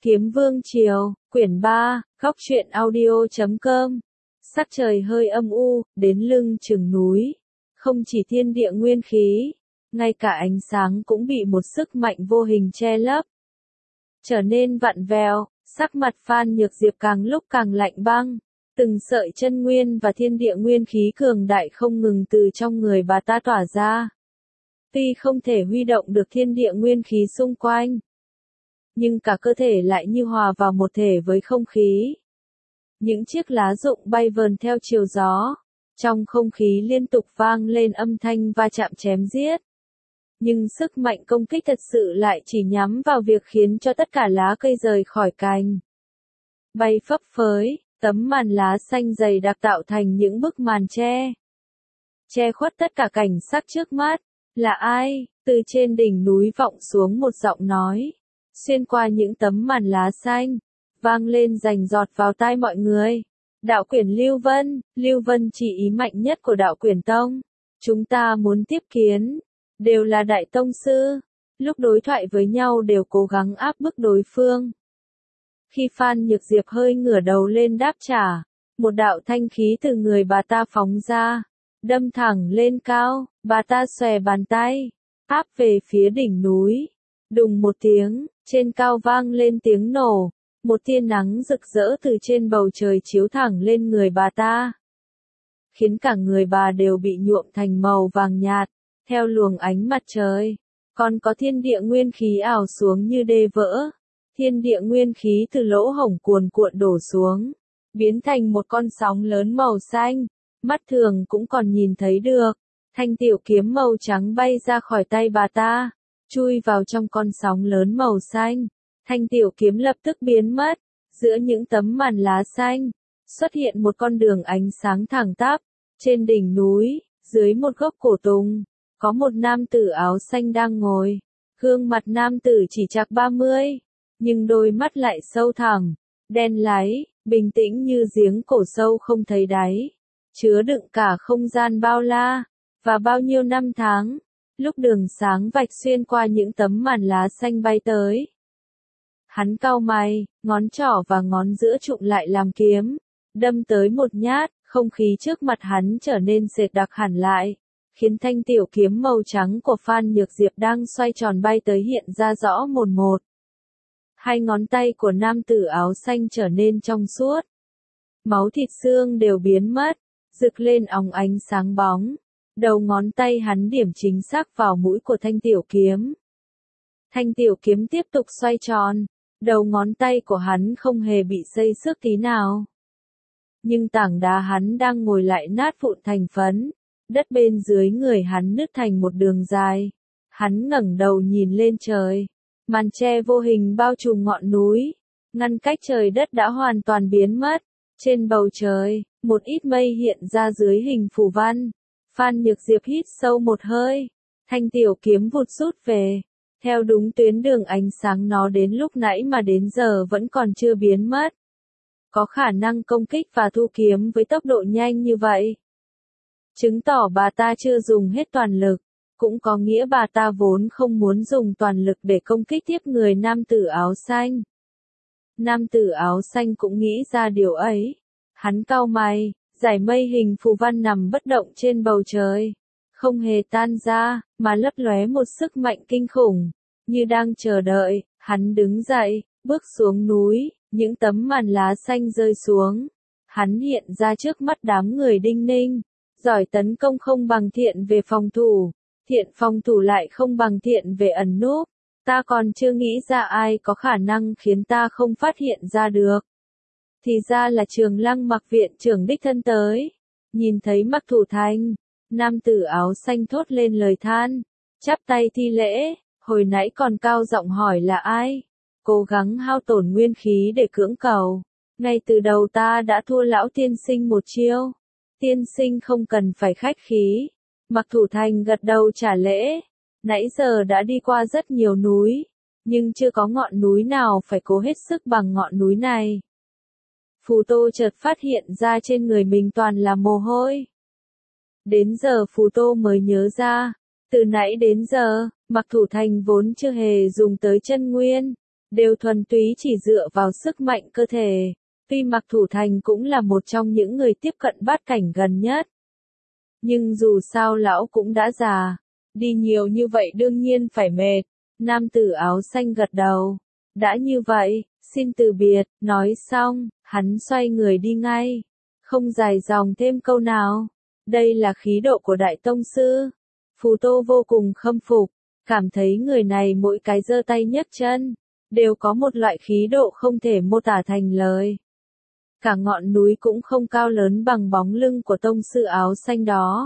Kiếm Vương Triều, quyển 3, góc truyện audio.com. Sắc trời hơi âm u, đến lưng chừng núi. Không chỉ thiên địa nguyên khí, ngay cả ánh sáng cũng bị một sức mạnh vô hình che lấp. Trở nên vặn vẹo, sắc mặt Phan Nhược Diệp càng lúc càng lạnh băng. Từng sợi chân nguyên và thiên địa nguyên khí cường đại không ngừng từ trong người bà ta tỏa ra. Tuy không thể huy động được thiên địa nguyên khí xung quanh, nhưng cả cơ thể lại như hòa vào một thể với không khí. Những chiếc lá rụng bay vờn theo chiều gió, trong không khí liên tục vang lên âm thanh va chạm chém giết. Nhưng sức mạnh công kích thật sự lại chỉ nhắm vào việc khiến cho tất cả lá cây rời khỏi cành. Bay phấp phới, tấm màn lá xanh dày đặc tạo thành những bức màn che khuất tất cả cảnh sắc trước mắt. Là ai? Từ trên đỉnh núi vọng xuống một giọng nói. Xuyên qua những tấm màn lá xanh, vang lên rành rọt vào tai mọi người. Đạo quyển Lưu Vân chỉ ý mạnh nhất của đạo quyển tông. Chúng ta muốn tiếp kiến, đều là đại tông sư. Lúc đối thoại với nhau đều cố gắng áp bức đối phương. Khi Phan Nhược Diệp hơi ngửa đầu lên đáp trả, một đạo thanh khí từ người bà ta phóng ra, đâm thẳng lên cao, bà ta xòe bàn tay, áp về phía đỉnh núi. Đùng một tiếng, trên cao vang lên tiếng nổ, một tia nắng rực rỡ từ trên bầu trời chiếu thẳng lên người bà ta, khiến cả người bà đều bị nhuộm thành màu vàng nhạt, theo luồng ánh mặt trời. Còn có thiên địa nguyên khí ảo xuống như đê vỡ, thiên địa nguyên khí từ lỗ hổng cuồn cuộn đổ xuống, biến thành một con sóng lớn màu xanh, mắt thường cũng còn nhìn thấy được. Thanh tiểu kiếm màu trắng bay ra khỏi tay bà ta, chui vào trong con sóng lớn màu xanh. Thanh tiểu kiếm lập tức biến mất, giữa những tấm màn lá xanh, xuất hiện một con đường ánh sáng thẳng tắp. Trên đỉnh núi, dưới một gốc cổ tùng, có một nam tử áo xanh đang ngồi. Gương mặt nam tử chỉ chạc 30, nhưng đôi mắt lại sâu thẳm, đen láy, bình tĩnh như giếng cổ sâu không thấy đáy, chứa đựng cả không gian bao la, và bao nhiêu năm tháng. Lúc đường sáng vạch xuyên qua những tấm màn lá xanh bay tới, hắn cau mày, ngón trỏ và ngón giữa trụm lại làm kiếm, đâm tới một nhát. Không khí trước mặt hắn trở nên sệt đặc hẳn lại, khiến thanh tiểu kiếm màu trắng của Phan Nhược Diệp đang xoay tròn bay tới hiện ra rõ mồn một. Hai ngón tay của nam tử áo xanh trở nên trong suốt, máu thịt xương đều biến mất, rực lên óng ánh sáng bóng. Đầu ngón tay hắn điểm chính xác vào mũi của thanh tiểu kiếm. Thanh tiểu kiếm tiếp tục xoay tròn, đầu ngón tay của hắn không hề bị xây xước tí nào. Nhưng tảng đá hắn đang ngồi lại nát vụn thành phấn, đất bên dưới người hắn nứt thành một đường dài. Hắn ngẩng đầu nhìn lên trời, màn che vô hình bao trùm ngọn núi, ngăn cách trời đất đã hoàn toàn biến mất. Trên bầu trời, một ít mây hiện ra dưới hình phù văn. Phan Nhược Diệp hít sâu một hơi, thanh tiểu kiếm vụt rút về, theo đúng tuyến đường ánh sáng nó đến lúc nãy mà đến giờ vẫn còn chưa biến mất. Có khả năng công kích và thu kiếm với tốc độ nhanh như vậy, chứng tỏ bà ta chưa dùng hết toàn lực, cũng có nghĩa bà ta vốn không muốn dùng toàn lực để công kích tiếp người nam tử áo xanh. Nam tử áo xanh cũng nghĩ ra điều ấy, hắn cau mày. Dải mây hình phù văn nằm bất động trên bầu trời, không hề tan ra, mà lấp lóe một sức mạnh kinh khủng, như đang chờ đợi. Hắn đứng dậy, bước xuống núi, những tấm màn lá xanh rơi xuống. Hắn hiện ra trước mắt đám người đinh ninh, giỏi tấn công không bằng thiện về phòng thủ, thiện phòng thủ lại không bằng thiện về ẩn núp. Ta còn chưa nghĩ ra ai có khả năng khiến ta không phát hiện ra được. Thì ra là Trường Lăng Mặc viện trưởng đích thân tới. Nhìn thấy Mặc Thủ Thành, nam tử áo xanh thốt lên lời than, chắp tay thi lễ, hồi nãy còn cao giọng hỏi là ai, cố gắng hao tổn nguyên khí để cưỡng cầu. Ngay từ đầu ta đã thua lão tiên sinh một chiêu, tiên sinh không cần phải khách khí. Mặc Thủ Thành gật đầu trả lễ, nãy giờ đã đi qua rất nhiều núi, nhưng chưa có ngọn núi nào phải cố hết sức bằng ngọn núi này. Phù Tô chợt phát hiện ra trên người mình toàn là mồ hôi. Đến giờ Phù Tô mới nhớ ra, từ nãy đến giờ, Mặc Thủ Thành vốn chưa hề dùng tới chân nguyên, đều thuần túy chỉ dựa vào sức mạnh cơ thể. Tuy Mạc Thủ Thành cũng là một trong những người tiếp cận bát cảnh gần nhất. Nhưng dù sao lão cũng đã già, đi nhiều như vậy đương nhiên phải mệt. Nam tử áo xanh gật đầu. Đã như vậy, xin từ biệt, nói xong, hắn xoay người đi ngay. Không dài dòng thêm câu nào. Đây là khí độ của Đại Tông Sư. Phù Tô vô cùng khâm phục, cảm thấy người này mỗi cái giơ tay nhấc chân, đều có một loại khí độ không thể mô tả thành lời. Cả ngọn núi cũng không cao lớn bằng bóng lưng của Tông Sư áo xanh đó.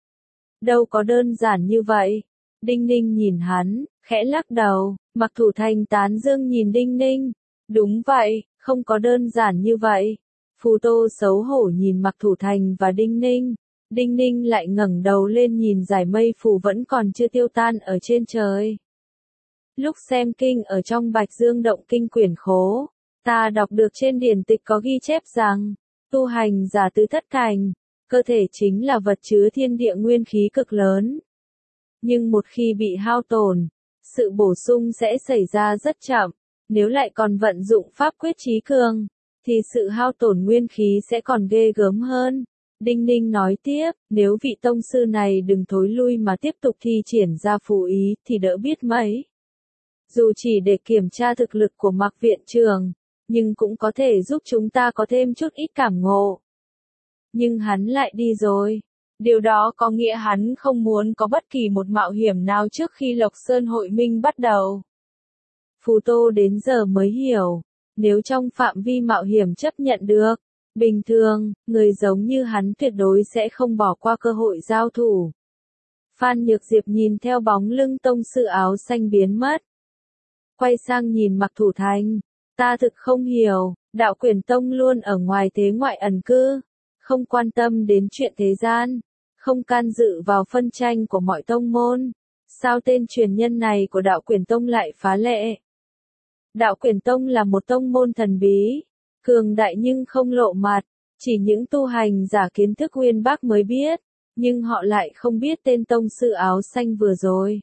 Đâu có đơn giản như vậy. Đinh Ninh nhìn hắn, khẽ lắc đầu. Mạc Thủ Thành tán dương nhìn Đinh Ninh. Đúng vậy, không có đơn giản như vậy. Phù Tô xấu hổ nhìn Mạc Thủ Thành và Đinh Ninh. Đinh Ninh lại ngẩng đầu lên nhìn dải mây phù vẫn còn chưa tiêu tan ở trên trời. Lúc xem kinh ở trong Bạch Dương Động Kinh quyển khố, ta đọc được trên điển tịch có ghi chép rằng, tu hành giả tứ thất cảnh, cơ thể chính là vật chứa thiên địa nguyên khí cực lớn. Nhưng một khi bị hao tổn, sự bổ sung sẽ xảy ra rất chậm, nếu lại còn vận dụng pháp quyết trí cường, thì sự hao tổn nguyên khí sẽ còn ghê gớm hơn. Đinh Ninh nói tiếp, nếu vị tông sư này đừng thối lui mà tiếp tục thi triển ra phù ý thì đỡ biết mấy. Dù chỉ để kiểm tra thực lực của Mạc viện trưởng, nhưng cũng có thể giúp chúng ta có thêm chút ít cảm ngộ. Nhưng hắn lại đi rồi. Điều đó có nghĩa hắn không muốn có bất kỳ một mạo hiểm nào trước khi Lộc Sơn hội minh bắt đầu. Phù Tô đến giờ mới hiểu, nếu trong phạm vi mạo hiểm chấp nhận được, bình thường, người giống như hắn tuyệt đối sẽ không bỏ qua cơ hội giao thủ. Phan Nhược Diệp nhìn theo bóng lưng tông sư áo xanh biến mất. Quay sang nhìn Mạc Thủ Thành, ta thực không hiểu, Đạo Quyển Tông luôn ở ngoài thế ngoại ẩn cư, không quan tâm đến chuyện thế gian, không can dự vào phân tranh của mọi tông môn. Sao tên truyền nhân này của Đạo Quyển Tông lại phá lệ? Đạo Quyển Tông là một tông môn thần bí, cường đại nhưng không lộ mặt, chỉ những tu hành giả kiến thức uyên bác mới biết, nhưng họ lại không biết tên tông sư áo xanh vừa rồi.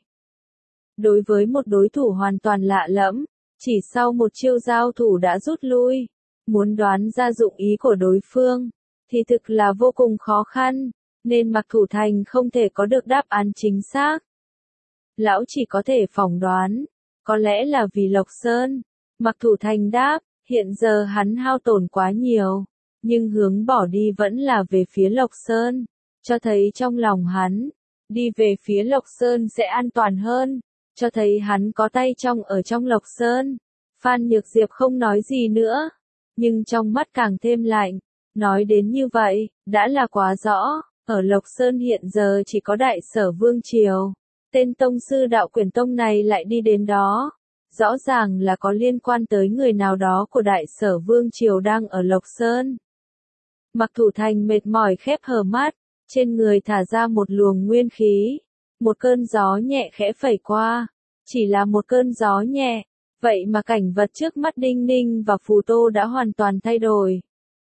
Đối với một đối thủ hoàn toàn lạ lẫm, chỉ sau một chiêu giao thủ đã rút lui, muốn đoán ra dụng ý của đối phương, thì thực là vô cùng khó khăn, nên Mạc Thủ Thành không thể có được đáp án chính xác. Lão chỉ có thể phỏng đoán, có lẽ là vì Lộc Sơn. Mạc Thủ Thành đáp, hiện giờ hắn hao tổn quá nhiều, nhưng hướng bỏ đi vẫn là về phía Lộc Sơn, cho thấy trong lòng hắn, đi về phía Lộc Sơn sẽ an toàn hơn, cho thấy hắn có tay trong ở trong Lộc Sơn. Phan Nhược Diệp không nói gì nữa, nhưng trong mắt càng thêm lạnh, nói đến như vậy, đã là quá rõ, ở Lộc Sơn hiện giờ chỉ có Đại Sở Vương Triều, tên tông sư Đạo Quyển Tông này lại đi đến đó. Rõ ràng là có liên quan tới người nào đó của Đại Sở Vương Triều đang ở Lộc Sơn. Mạc Thủ Thành mệt mỏi khép hờ mắt, trên người thả ra một luồng nguyên khí. Một cơn gió nhẹ khẽ phẩy qua, chỉ là một cơn gió nhẹ, vậy mà cảnh vật trước mắt Đinh Ninh và Phù Tô đã hoàn toàn thay đổi.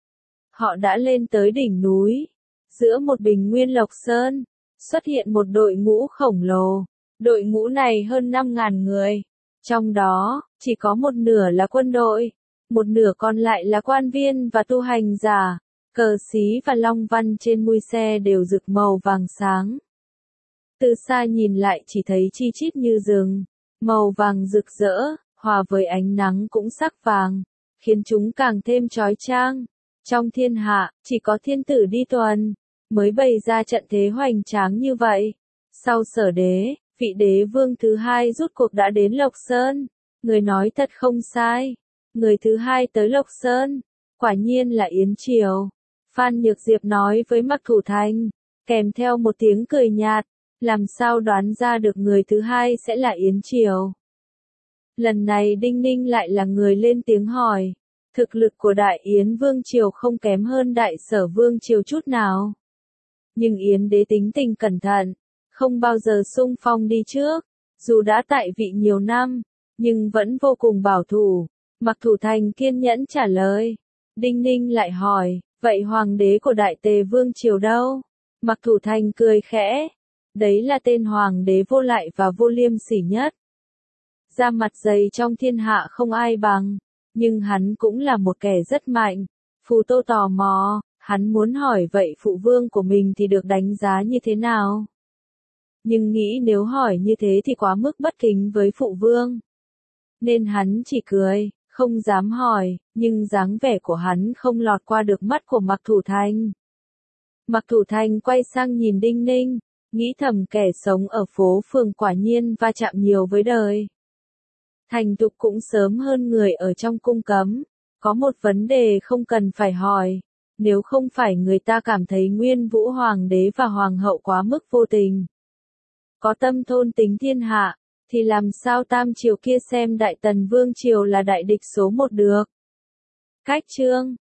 Họ đã lên tới đỉnh núi, giữa một bình nguyên Lộc Sơn, xuất hiện một đội ngũ khổng lồ. Đội ngũ này hơn 5.000 người. Trong đó, chỉ có một nửa là quân đội, một nửa còn lại là quan viên và tu hành giả, cờ xí và long văn trên mui xe đều rực màu vàng sáng. Từ xa nhìn lại chỉ thấy chi chít như rừng, màu vàng rực rỡ, hòa với ánh nắng cũng sắc vàng, khiến chúng càng thêm chói chang. Trong thiên hạ, chỉ có thiên tử đi tuần, mới bày ra trận thế hoành tráng như vậy. Sau Sở Đế, vị đế vương thứ hai rút cuộc đã đến Lộc Sơn. Người nói thật không sai. Người thứ hai tới Lộc Sơn, quả nhiên là Yến Triều. Phan Nhược Diệp nói với Mạc Thủ Thành, kèm theo một tiếng cười nhạt, làm sao đoán ra được người thứ hai sẽ là Yến Triều. Lần này Đinh Ninh lại là người lên tiếng hỏi, thực lực của Đại Yến Vương Triều không kém hơn Đại Sở Vương Triều chút nào. Nhưng Yến đế tính tình cẩn thận, không bao giờ xung phong đi trước, dù đã tại vị nhiều năm, nhưng vẫn vô cùng bảo thủ. Mạc Thủ Thành kiên nhẫn trả lời. Đinh Ninh lại hỏi, vậy hoàng đế của Đại Tề Vương Triều đâu? Mạc Thủ Thành cười khẽ, đấy là tên hoàng đế vô lại và vô liêm sỉ nhất. Da mặt dày trong thiên hạ không ai bằng, nhưng hắn cũng là một kẻ rất mạnh. Phù Tô tò mò, hắn muốn hỏi vậy phụ vương của mình thì được đánh giá như thế nào? Nhưng nghĩ nếu hỏi như thế thì quá mức bất kính với phụ vương. Nên hắn chỉ cười, không dám hỏi, nhưng dáng vẻ của hắn không lọt qua được mắt của Mạc Thủ Thành. Mạc Thủ Thành quay sang nhìn Đinh Ninh, nghĩ thầm kẻ sống ở phố phường quả nhiên va chạm nhiều với đời. Thành thục cũng sớm hơn người ở trong cung cấm, có một vấn đề không cần phải hỏi, nếu không phải người ta cảm thấy Nguyên Vũ Hoàng đế và Hoàng hậu quá mức vô tình, có tâm thôn tính thiên hạ, thì làm sao Tam Triều kia xem Đại Tần Vương Triều là đại địch số một được. Cách chương